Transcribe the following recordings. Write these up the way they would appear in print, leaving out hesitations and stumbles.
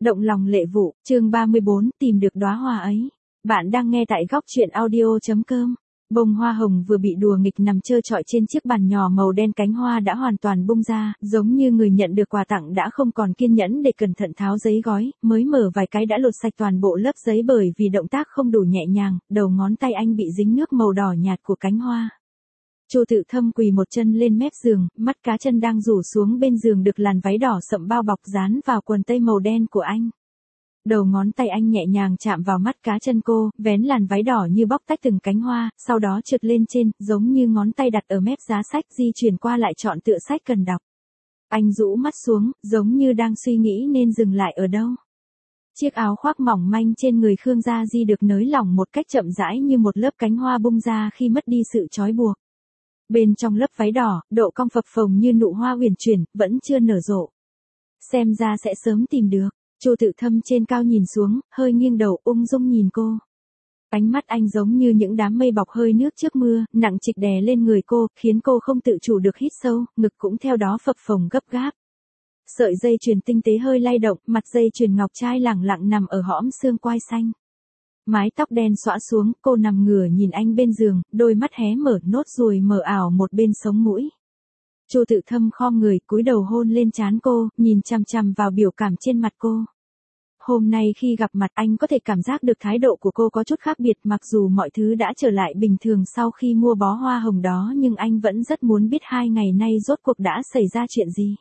Động lòng lệ vụ, chương 34, tìm được đóa hoa ấy. Bạn đang nghe tại góc truyện audio.com. Bông hoa hồng vừa bị đùa nghịch nằm trơ trọi trên chiếc bàn nhỏ màu đen, cánh hoa đã hoàn toàn bung ra, giống như người nhận được quà tặng đã không còn kiên nhẫn để cẩn thận tháo giấy gói, mới mở vài cái đã lột sạch toàn bộ lớp giấy bởi vì động tác không đủ nhẹ nhàng, đầu ngón tay anh bị dính nước màu đỏ nhạt của cánh hoa. Chu Tự Thâm quỳ một chân lên mép giường, mắt cá chân đang rủ xuống bên giường được làn váy đỏ sậm bao bọc dán vào quần tây màu đen của anh. Đầu ngón tay anh nhẹ nhàng chạm vào mắt cá chân cô, vén làn váy đỏ như bóc tách từng cánh hoa, sau đó trượt lên trên, giống như ngón tay đặt ở mép giá sách di chuyển qua lại chọn tựa sách cần đọc. Anh rũ mắt xuống, giống như đang suy nghĩ nên dừng lại ở đâu. Chiếc áo khoác mỏng manh trên người Khương Gia Di được nới lỏng một cách chậm rãi như một lớp cánh hoa bung ra khi mất đi sự trói buộc. Bên trong lớp váy đỏ, độ cong phập phồng như nụ hoa uyển chuyển, vẫn chưa nở rộ. Xem ra sẽ sớm tìm được. Chu Tự Thâm trên cao nhìn xuống, hơi nghiêng đầu ung dung nhìn cô. Ánh mắt anh giống như những đám mây bọc hơi nước trước mưa, nặng trịch đè lên người cô, khiến cô không tự chủ được hít sâu, ngực cũng theo đó phập phồng gấp gáp. Sợi dây chuyền tinh tế hơi lay động, mặt dây chuyền ngọc trai lẳng lặng nằm ở hõm xương quai xanh. Mái tóc đen xõa xuống, cô nằm ngửa nhìn anh bên giường, đôi mắt hé mở, nốt ruồi mờ ảo một bên sống mũi. Chu Tự Thâm khom người, cúi đầu hôn lên trán cô, nhìn chằm chằm vào biểu cảm trên mặt cô. Hôm nay khi gặp mặt anh có thể cảm giác được thái độ của cô có chút khác biệt, mặc dù mọi thứ đã trở lại bình thường sau khi mua bó hoa hồng đó, nhưng anh vẫn rất muốn biết 2 ngày nay rốt cuộc đã xảy ra chuyện gì.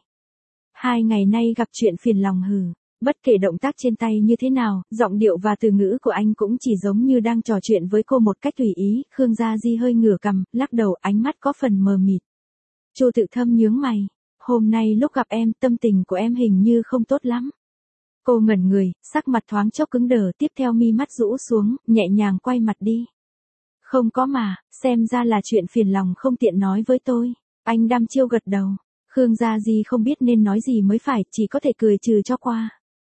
2 ngày nay gặp chuyện phiền lòng hừ. Bất kể động tác trên tay như thế nào, giọng điệu và từ ngữ của anh cũng chỉ giống như đang trò chuyện với cô một cách tùy ý. Khương Gia Di hơi ngửa cằm, lắc đầu, ánh mắt có phần mờ mịt. Chu Tự Thâm nhướng mày. Hôm nay lúc gặp em, tâm tình của em hình như không tốt lắm. Cô ngẩn người, sắc mặt thoáng chốc cứng đờ, tiếp theo mi mắt rũ xuống, nhẹ nhàng quay mặt đi. Không có mà, xem ra là chuyện phiền lòng không tiện nói với tôi. Anh đăm chiêu gật đầu. Khương Gia Di không biết nên nói gì mới phải, chỉ có thể cười trừ cho qua.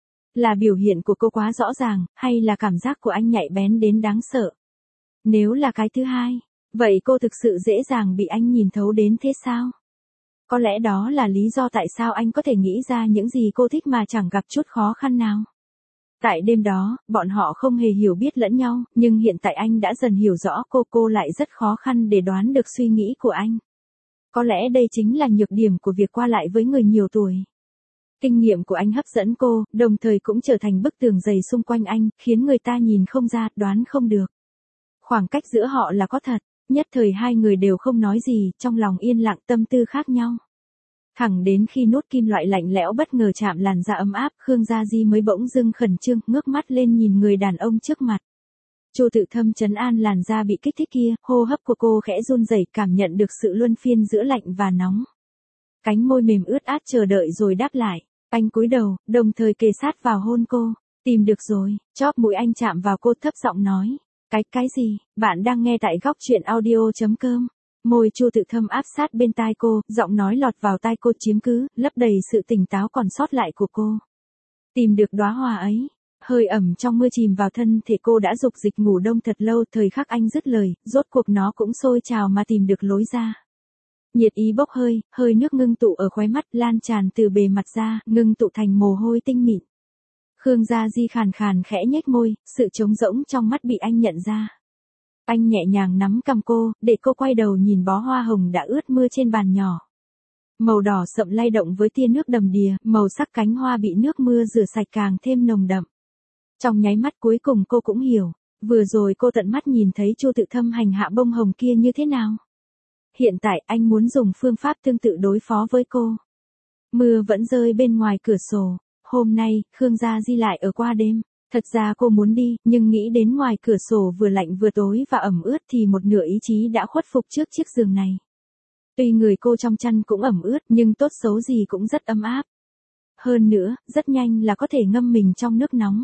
Là biểu hiện của cô quá rõ ràng, hay là cảm giác của anh nhạy bén đến đáng sợ? Nếu là cái thứ hai, vậy cô thực sự dễ dàng bị anh nhìn thấu đến thế sao? Có lẽ đó là lý do tại sao anh có thể nghĩ ra những gì cô thích mà chẳng gặp chút khó khăn nào. Tại đêm đó, bọn họ không hề hiểu biết lẫn nhau, nhưng hiện tại anh đã dần hiểu rõ cô lại rất khó khăn để đoán được suy nghĩ của anh. Có lẽ đây chính là nhược điểm của việc qua lại với người nhiều tuổi. Kinh nghiệm của anh hấp dẫn cô, đồng thời cũng trở thành bức tường dày xung quanh anh, khiến người ta nhìn không ra, đoán không được. Khoảng cách giữa họ là có thật, nhất thời hai người đều không nói gì, trong lòng yên lặng, tâm tư khác nhau. Thẳng đến khi nốt kim loại lạnh lẽo bất ngờ chạm làn da ấm áp, Khương Gia Di mới bỗng dưng khẩn trương, ngước mắt lên nhìn người đàn ông trước mặt. Chu Tự Thâm trấn an làn da bị kích thích kia, hô hấp của cô khẽ run rẩy, cảm nhận được sự luân phiên giữa lạnh và nóng. Cánh môi mềm ướt át chờ đợi rồi đáp lại. Anh cúi đầu, đồng thời kề sát vào hôn cô. Tìm được rồi, chóp mũi anh chạm vào cô, thấp giọng nói. Cái gì? Bạn đang nghe tại góc truyện audio.com. Môi Chu Tự Thâm áp sát bên tai cô, giọng nói lọt vào tai cô, chiếm cứ, lấp đầy sự tỉnh táo còn sót lại của cô. Tìm được đóa hoa ấy. Hơi ẩm trong mưa chìm vào thân thể cô đã dục dịch ngủ đông thật lâu, thời khắc anh dứt lời, rốt cuộc nó cũng sôi trào mà tìm được lối ra. Nhiệt ý bốc hơi, hơi nước ngưng tụ ở khóe mắt, lan tràn từ bề mặt ra, ngưng tụ thành mồ hôi tinh mịn. Khương Gia Di khàn khàn khẽ nhếch môi, sự trống rỗng trong mắt bị anh nhận ra. Anh nhẹ nhàng nắm cằm cô, để cô quay đầu nhìn bó hoa hồng đã ướt mưa trên bàn nhỏ. Màu đỏ sậm lay động với tia nước đầm đìa, màu sắc cánh hoa bị nước mưa rửa sạch càng thêm nồng đậm. Trong nháy mắt cuối cùng cô cũng hiểu, vừa rồi cô tận mắt nhìn thấy Chu Tự Thâm hành hạ bông hồng kia như thế nào. Hiện tại anh muốn dùng phương pháp tương tự đối phó với cô. Mưa vẫn rơi bên ngoài cửa sổ. Hôm nay, Khương Gia Di lại ở qua đêm. Thật ra cô muốn đi, nhưng nghĩ đến ngoài cửa sổ vừa lạnh vừa tối và ẩm ướt thì một nửa ý chí đã khuất phục trước chiếc giường này. Tuy người cô trong chăn cũng ẩm ướt, nhưng tốt xấu gì cũng rất ấm áp. Hơn nữa, rất nhanh là có thể ngâm mình trong nước nóng.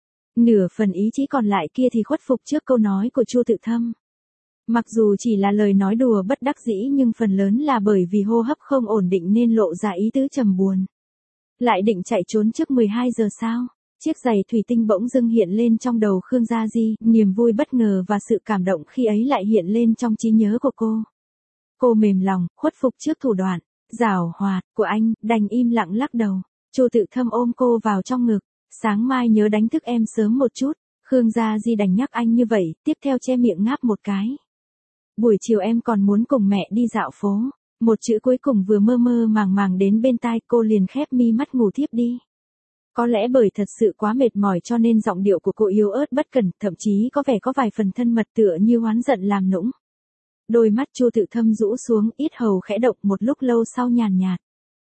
Nửa phần ý chí còn lại kia thì khuất phục trước câu nói của Chu Tự Thâm. Mặc dù chỉ là lời nói đùa bất đắc dĩ, nhưng phần lớn là bởi vì hô hấp không ổn định nên lộ ra ý tứ trầm buồn. Lại định chạy trốn trước 12 giờ sao? Chiếc giày thủy tinh bỗng dưng hiện lên trong đầu Khương Gia Di, niềm vui bất ngờ và sự cảm động khi ấy lại hiện lên trong trí nhớ của cô. Cô mềm lòng, khuất phục trước thủ đoạn giảo hoạt của anh, đành im lặng lắc đầu. Chu Tự Thâm ôm cô vào trong ngực. Sáng mai nhớ đánh thức em sớm một chút. Khương Gia Di đành nhắc anh như vậy, tiếp theo che miệng ngáp một cái. Buổi chiều em còn muốn cùng mẹ đi dạo phố. Một chữ cuối cùng vừa mơ mơ màng màng đến bên tai cô liền khép mi mắt ngủ thiếp đi. Có lẽ bởi thật sự quá mệt mỏi cho nên giọng điệu của cô yếu ớt bất cần, thậm chí có vẻ có vài phần thân mật tựa như oán giận làm nũng. Đôi mắt Chu Tự Thâm rũ xuống, yết hầu khẽ động, một lúc lâu sau nhàn nhạt.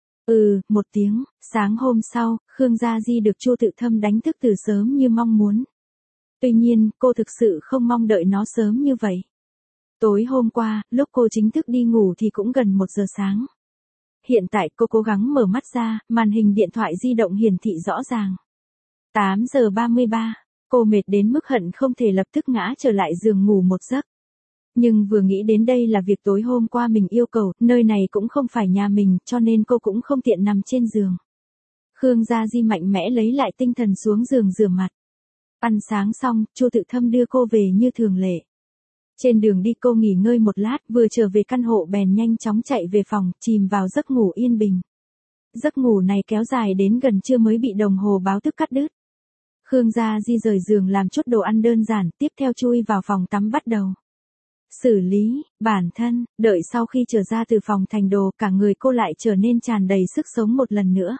Một tiếng. Sáng hôm sau, Khương Gia Di được Chu Tự Thâm đánh thức từ sớm như mong muốn. Tuy nhiên, cô thực sự không mong đợi nó sớm như vậy. Tối hôm qua, lúc cô chính thức đi ngủ thì cũng gần 1 giờ sáng. Hiện tại cô cố gắng mở mắt ra, màn hình điện thoại di động hiển thị rõ ràng. 8 giờ 33, cô mệt đến mức hận không thể lập tức ngã trở lại giường ngủ một giấc. Nhưng vừa nghĩ đến đây là việc tối hôm qua mình yêu cầu, nơi này cũng không phải nhà mình, cho nên cô cũng không tiện nằm trên giường. Khương Gia Di mạnh mẽ lấy lại tinh thần xuống giường rửa mặt. Ăn sáng xong, Chu Tự Thâm đưa cô về như thường lệ. Trên đường đi cô nghỉ ngơi một lát, vừa trở về căn hộ bèn nhanh chóng chạy về phòng, chìm vào giấc ngủ yên bình. Giấc ngủ này kéo dài đến gần trưa mới bị đồng hồ báo thức cắt đứt. Khương Gia Di rời giường làm chút đồ ăn đơn giản, tiếp theo chui vào phòng tắm bắt đầu xử lý bản thân. Đợi sau khi trở ra từ phòng thành đồ, cả người cô lại trở nên tràn đầy sức sống một lần nữa.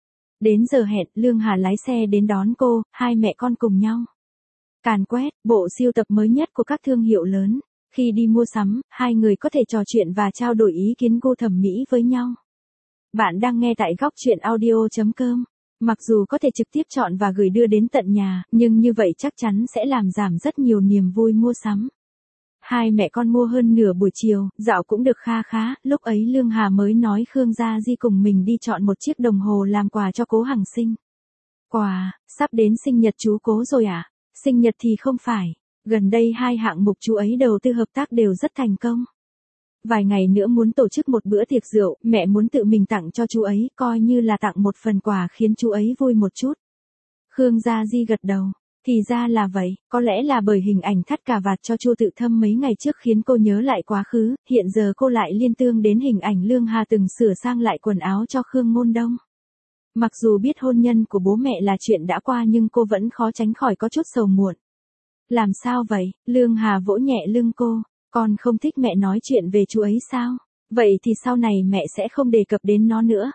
Đến giờ hẹn, Lương Hà lái xe đến đón cô, hai mẹ con cùng nhau càn quét bộ sưu tập mới nhất của các thương hiệu lớn. Khi đi mua sắm, hai người có thể trò chuyện và trao đổi ý kiến gu thẩm mỹ với nhau. Bạn đang nghe tại góc truyện audio.com. Mặc dù có thể trực tiếp chọn và gửi đưa đến tận nhà, nhưng như vậy chắc chắn sẽ làm giảm rất nhiều niềm vui mua sắm. Hai mẹ con mua hơn nửa buổi chiều, dạo cũng được kha khá, lúc ấy Lương Hà mới nói Khương Gia Di cùng mình đi chọn một chiếc đồng hồ làm quà cho Cố Hằng Sinh. Quà, sắp đến sinh nhật chú Cố rồi à? Sinh nhật thì không phải, gần đây hai hạng mục chú ấy đầu tư hợp tác đều rất thành công. Vài ngày nữa muốn tổ chức một bữa tiệc rượu, mẹ muốn tự mình tặng cho chú ấy, coi như là tặng một phần quà khiến chú ấy vui một chút. Khương Gia Di gật đầu. Thì ra là vậy, có lẽ là bởi hình ảnh thắt cà vạt cho Chu Tự Thâm mấy ngày trước khiến cô nhớ lại quá khứ, hiện giờ cô lại liên tưởng đến hình ảnh Lương Hà từng sửa sang lại quần áo cho Khương Ngôn Đông. Mặc dù biết hôn nhân của bố mẹ là chuyện đã qua nhưng cô vẫn khó tránh khỏi có chút sầu muộn. Làm sao vậy? Lương Hà vỗ nhẹ lưng cô, con không thích mẹ nói chuyện về chú ấy sao? Vậy thì sau này mẹ sẽ không đề cập đến nó nữa.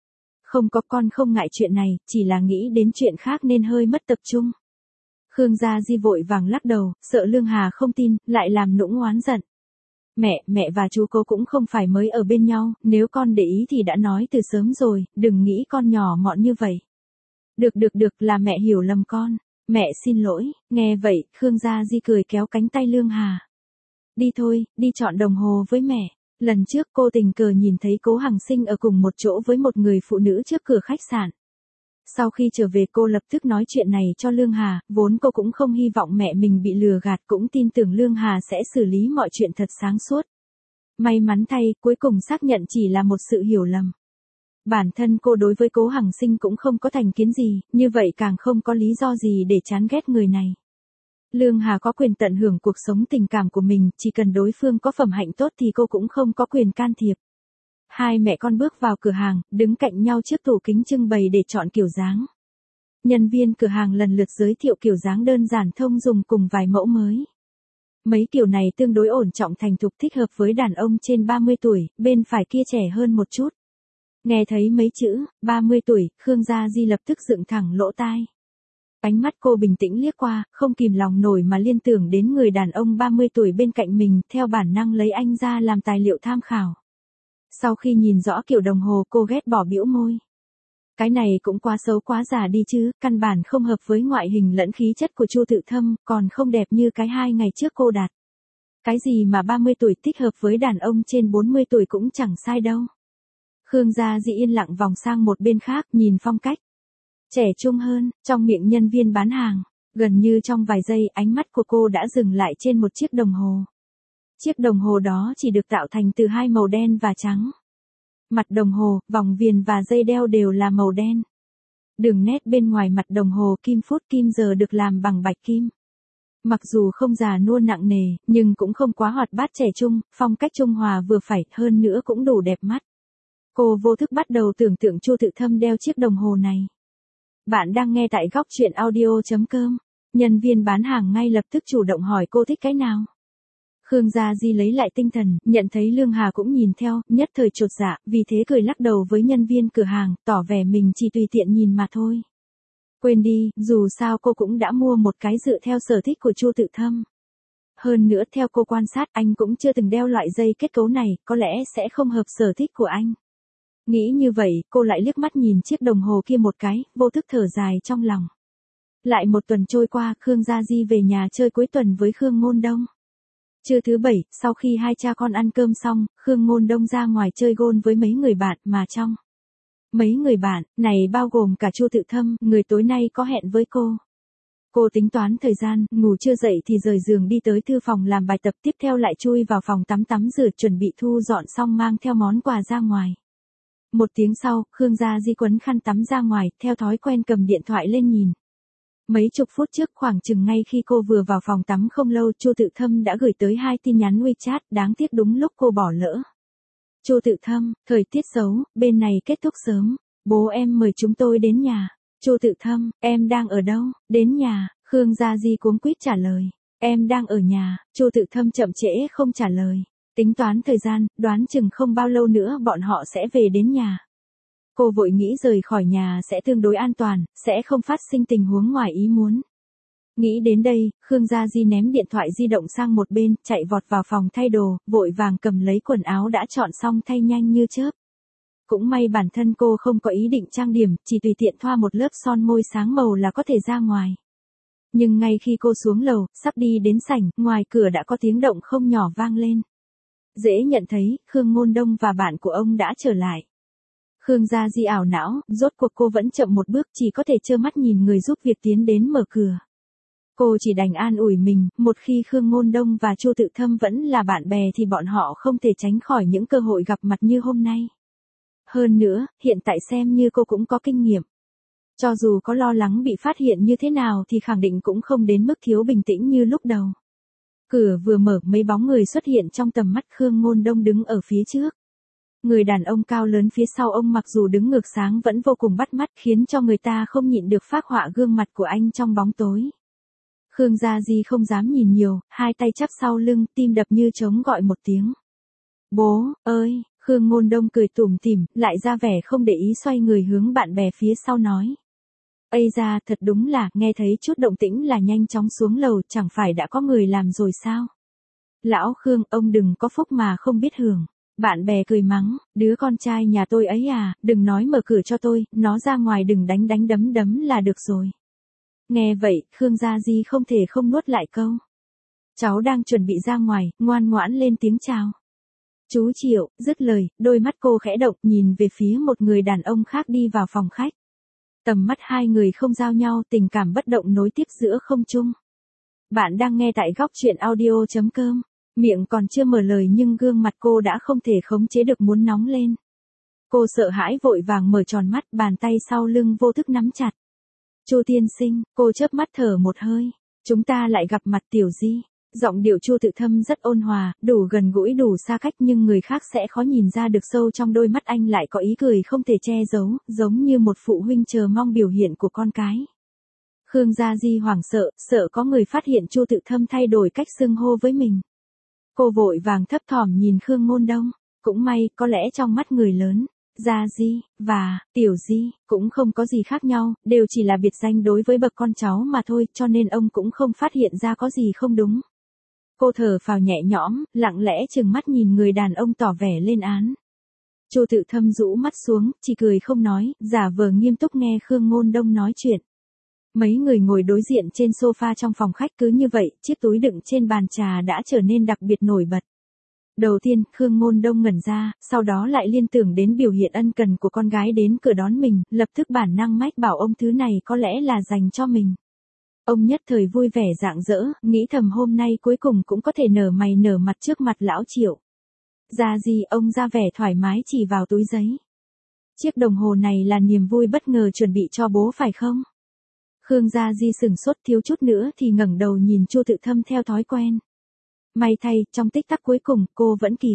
Không có, con không ngại chuyện này, chỉ là nghĩ đến chuyện khác nên hơi mất tập trung. Khương Gia Di vội vàng lắc đầu, sợ Lương Hà không tin, lại làm nũng oán giận. Mẹ và chú Cố cũng không phải mới ở bên nhau, nếu con để ý thì đã nói từ sớm rồi, đừng nghĩ con nhỏ mọn như vậy. Được, là mẹ hiểu lầm con. Mẹ xin lỗi. Nghe vậy, Khương Gia Di cười kéo cánh tay Lương Hà. Đi thôi, đi chọn đồng hồ với mẹ. Lần trước cô tình cờ nhìn thấy Cố Hằng Sinh ở cùng một chỗ với một người phụ nữ trước cửa khách sạn. Sau khi trở về cô lập tức nói chuyện này cho Lương Hà, vốn cô cũng không hy vọng mẹ mình bị lừa gạt, cũng tin tưởng Lương Hà sẽ xử lý mọi chuyện thật sáng suốt. May mắn thay, cuối cùng xác nhận chỉ là một sự hiểu lầm. Bản thân cô đối với Cố Hằng Sinh cũng không có thành kiến gì, như vậy càng không có lý do gì để chán ghét người này. Lương Hà có quyền tận hưởng cuộc sống tình cảm của mình, chỉ cần đối phương có phẩm hạnh tốt thì cô cũng không có quyền can thiệp. Hai mẹ con bước vào cửa hàng, đứng cạnh nhau trước tủ kính trưng bày để chọn kiểu dáng. Nhân viên cửa hàng lần lượt giới thiệu kiểu dáng đơn giản thông dùng cùng vài mẫu mới. Mấy kiểu này tương đối ổn trọng thành thục, thích hợp với đàn ông trên 30 tuổi, bên phải kia trẻ hơn một chút. Nghe thấy mấy chữ 30 tuổi, Khương Gia Di lập tức dựng thẳng lỗ tai. Ánh mắt cô bình tĩnh liếc qua, không kìm lòng nổi mà liên tưởng đến người đàn ông 30 tuổi bên cạnh mình, theo bản năng lấy anh ra làm tài liệu tham khảo. Sau khi nhìn rõ kiểu đồng hồ, cô ghét bỏ bĩu môi. Cái này cũng quá xấu quá giả đi chứ, căn bản không hợp với ngoại hình lẫn khí chất của Chu Tự Thâm, còn không đẹp như cái 2 ngày trước cô đặt. Cái gì mà 30 tuổi thích hợp với đàn ông trên 40 tuổi cũng chẳng sai đâu. Khương Gia Di yên lặng vòng sang một bên khác, nhìn phong cách trẻ trung hơn, trong miệng nhân viên bán hàng. Gần như trong vài giây, ánh mắt của cô đã dừng lại trên một chiếc đồng hồ. Chiếc đồng hồ đó chỉ được tạo thành từ hai màu đen và trắng. Mặt đồng hồ, vòng viền và dây đeo đều là màu đen. Đường nét bên ngoài mặt đồng hồ kim phút kim giờ được làm bằng bạch kim. Mặc dù không già nua nặng nề, nhưng cũng không quá hoạt bát trẻ trung, phong cách trung hòa vừa phải, hơn nữa cũng đủ đẹp mắt. Cô vô thức bắt đầu tưởng tượng Chu Tự Thâm đeo chiếc đồng hồ này. Bạn đang nghe tại góc chuyện audio.com. Nhân viên bán hàng ngay lập tức chủ động hỏi cô thích cái nào. Khương Gia Di lấy lại tinh thần, nhận thấy Lương Hà cũng nhìn theo, nhất thời chột dạ, vì thế cười lắc đầu với nhân viên cửa hàng, tỏ vẻ mình chỉ tùy tiện nhìn mà thôi. Quên đi, dù sao cô cũng đã mua một cái dựa theo sở thích của Chu Tự Thâm. Hơn nữa theo cô quan sát anh cũng chưa từng đeo loại dây kết cấu này, có lẽ sẽ không hợp sở thích của anh. Nghĩ như vậy, cô lại liếc mắt nhìn chiếc đồng hồ kia một cái, vô thức thở dài trong lòng. Lại một tuần trôi qua, Khương Gia Di về nhà chơi cuối tuần với Khương Ngôn Đông. Trưa thứ bảy, sau khi hai cha con ăn cơm xong, Khương Ngôn Đông ra ngoài chơi gôn với mấy người bạn mà trong. Mấy người bạn, này bao gồm cả Chu Tự Thâm, người tối nay có hẹn với cô. Cô tính toán thời gian, ngủ chưa dậy thì rời giường đi tới thư phòng làm bài tập, tiếp theo lại chui vào phòng tắm rửa chuẩn bị thu dọn xong mang theo món quà ra ngoài. Một tiếng sau, Khương Gia Di quấn khăn tắm ra ngoài, theo thói quen cầm điện thoại lên nhìn. Mấy chục phút trước khoảng chừng ngay khi cô vừa vào phòng tắm không lâu, Chu Tự Thâm đã gửi tới 2 tin nhắn WeChat, đáng tiếc đúng lúc cô bỏ lỡ. Chu Tự Thâm, thời tiết xấu, bên này kết thúc sớm, bố em mời chúng tôi đến nhà. Chu Tự Thâm, em đang ở đâu? Đến nhà. Khương Gia Di cuống quýt trả lời. Em đang ở nhà. Chu Tự Thâm chậm trễ không trả lời. Tính toán thời gian, đoán chừng không bao lâu nữa bọn họ sẽ về đến nhà. Cô vội nghĩ rời khỏi nhà sẽ tương đối an toàn, sẽ không phát sinh tình huống ngoài ý muốn. Nghĩ đến đây, Khương Gia Di ném điện thoại di động sang một bên, chạy vọt vào phòng thay đồ, vội vàng cầm lấy quần áo đã chọn xong thay nhanh như chớp. Cũng may bản thân cô không có ý định trang điểm, chỉ tùy tiện thoa một lớp son môi sáng màu là có thể ra ngoài. Nhưng ngay khi cô xuống lầu, sắp đi đến sảnh, ngoài cửa đã có tiếng động không nhỏ vang lên. Dễ nhận thấy, Khương Ngôn Đông và bạn của ông đã trở lại. Khương Gia Di ảo não, rốt cuộc cô vẫn chậm một bước, chỉ có thể trơ mắt nhìn người giúp việc tiến đến mở cửa. Cô chỉ đành an ủi mình, một khi Khương Ngôn Đông và Chu Tự Thâm vẫn là bạn bè thì bọn họ không thể tránh khỏi những cơ hội gặp mặt như hôm nay. Hơn nữa, hiện tại xem như cô cũng có kinh nghiệm. Cho dù có lo lắng bị phát hiện như thế nào thì khẳng định cũng không đến mức thiếu bình tĩnh như lúc đầu. Cửa vừa mở, mấy bóng người xuất hiện trong tầm mắt. Khương Ngôn Đông đứng ở phía trước. Người đàn ông cao lớn phía sau ông mặc dù đứng ngược sáng vẫn vô cùng bắt mắt, khiến cho người ta không nhịn được phác họa gương mặt của anh trong bóng tối. Khương Gia Di không dám nhìn nhiều, hai tay chắp sau lưng, tim đập như trống gọi một tiếng. Bố ơi! Khương Ngôn Đông cười tủm tỉm, lại ra vẻ không để ý, xoay người hướng bạn bè phía sau nói. Ây da, thật đúng là, nghe thấy chút động tĩnh là nhanh chóng xuống lầu, chẳng phải đã có người làm rồi sao? Lão Khương, ông đừng có phúc mà không biết hưởng. Bạn bè cười mắng, đứa con trai nhà tôi ấy à, đừng nói mở cửa cho tôi, nó ra ngoài đừng đánh đấm là được rồi. Nghe vậy, Khương Gia Di không thể không nuốt lại câu. Cháu đang chuẩn bị ra ngoài, ngoan ngoãn lên tiếng chào. Chú Triệu, dứt lời, đôi mắt cô khẽ động, nhìn về phía một người đàn ông khác đi vào phòng khách. Tầm mắt hai người không giao nhau, tình cảm bất động nối tiếp giữa không trung. Bạn đang nghe tại góc chuyện audio.com. Miệng còn chưa mở lời nhưng gương mặt cô đã không thể khống chế được muốn nóng lên. Cô sợ hãi vội vàng mở tròn mắt, bàn tay sau lưng vô thức nắm chặt. Chu tiên sinh, cô chớp mắt thở một hơi. Chúng ta lại gặp mặt Tiểu Di. Giọng điệu Chu Tự Thâm rất ôn hòa, đủ gần gũi đủ xa cách nhưng người khác sẽ khó nhìn ra được sâu trong đôi mắt anh lại có ý cười không thể che giấu, giống như một phụ huynh chờ mong biểu hiện của con cái. Khương Gia Di hoảng sợ, sợ có người phát hiện Chu Tự Thâm thay đổi cách xưng hô với mình. Cô vội vàng thấp thỏm nhìn Khương Ngôn Đông, cũng may, có lẽ trong mắt người lớn, Gia Di, và, Tiểu Di, cũng không có gì khác nhau, đều chỉ là biệt danh đối với bậc con cháu mà thôi, cho nên ông cũng không phát hiện ra có gì không đúng. Cô thở phào nhẹ nhõm, lặng lẽ trừng mắt nhìn người đàn ông tỏ vẻ lên án. Chu Tự Thâm rũ mắt xuống, chỉ cười không nói, giả vờ nghiêm túc nghe Khương Ngôn Đông nói chuyện. Mấy người ngồi đối diện trên sofa trong phòng khách, cứ như vậy, chiếc túi đựng trên bàn trà đã trở nên đặc biệt nổi bật. Đầu tiên, Khương Ngôn Đông ngẩn ra, sau đó lại liên tưởng đến biểu hiện ân cần của con gái đến cửa đón mình, lập tức bản năng mách bảo ông thứ này có lẽ là dành cho mình. Ông nhất thời vui vẻ rạng rỡ, nghĩ thầm hôm nay cuối cùng cũng có thể nở mày nở mặt trước mặt lão Triệu. Gia Di, ông ra vẻ thoải mái chỉ vào túi giấy. Chiếc đồng hồ này là niềm vui bất ngờ chuẩn bị cho bố phải không? Khương Gia Di sửng sốt, thiếu chút nữa thì ngẩng đầu nhìn Chu Tự Thâm theo thói quen. May thay, trong tích tắc cuối cùng, cô vẫn kịp.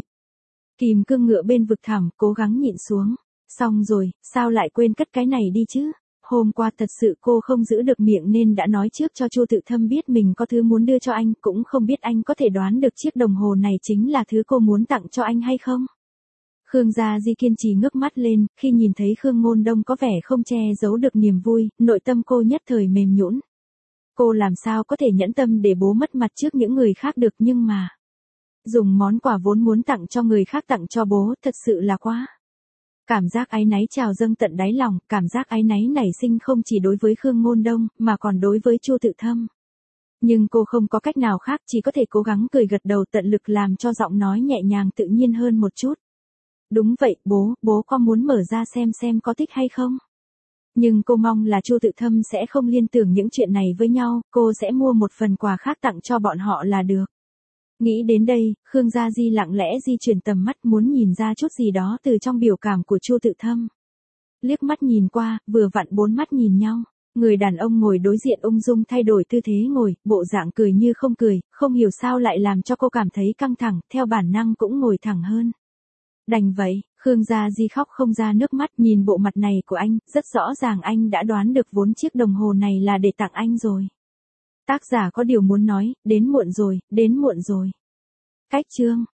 Kìm cương ngựa bên vực thẳm, cố gắng nhịn xuống. Xong rồi, sao lại quên cất cái này đi chứ? Hôm qua thật sự cô không giữ được miệng nên đã nói trước cho Chu Tự Thâm biết mình có thứ muốn đưa cho anh, cũng không biết anh có thể đoán được chiếc đồng hồ này chính là thứ cô muốn tặng cho anh hay không. Khương Gia Di kiên trì ngước mắt lên, khi nhìn thấy Khương Ngôn Đông có vẻ không che giấu được niềm vui, nội tâm cô nhất thời mềm nhũn. Cô làm sao có thể nhẫn tâm để bố mất mặt trước những người khác được, nhưng mà dùng món quà vốn muốn tặng cho người khác tặng cho bố thật sự là quá. Cảm giác áy náy trào dâng tận đáy lòng, cảm giác áy náy nảy sinh không chỉ đối với Khương Ngôn Đông, mà còn đối với Chu Tự Thâm. Nhưng cô không có cách nào khác, chỉ có thể cố gắng cười gật đầu tận lực làm cho giọng nói nhẹ nhàng tự nhiên hơn một chút. Đúng vậy, bố có muốn mở ra xem có thích hay không? Nhưng cô mong là Chu Tự Thâm sẽ không liên tưởng những chuyện này với nhau, cô sẽ mua một phần quà khác tặng cho bọn họ là được. Nghĩ đến đây, Khương Gia Di lặng lẽ di chuyển tầm mắt muốn nhìn ra chút gì đó từ trong biểu cảm của Chu Tự Thâm. Liếc mắt nhìn qua, vừa vặn bốn mắt nhìn nhau. Người đàn ông ngồi đối diện ung dung thay đổi tư thế ngồi, bộ dạng cười như không cười, không hiểu sao lại làm cho cô cảm thấy căng thẳng, theo bản năng cũng ngồi thẳng hơn. Đành vậy, Khương Gia Di khóc không ra nước mắt, nhìn bộ mặt này của anh, rất rõ ràng anh đã đoán được vốn chiếc đồng hồ này là để tặng anh rồi. Tác giả có điều muốn nói, đến muộn rồi. Cách chương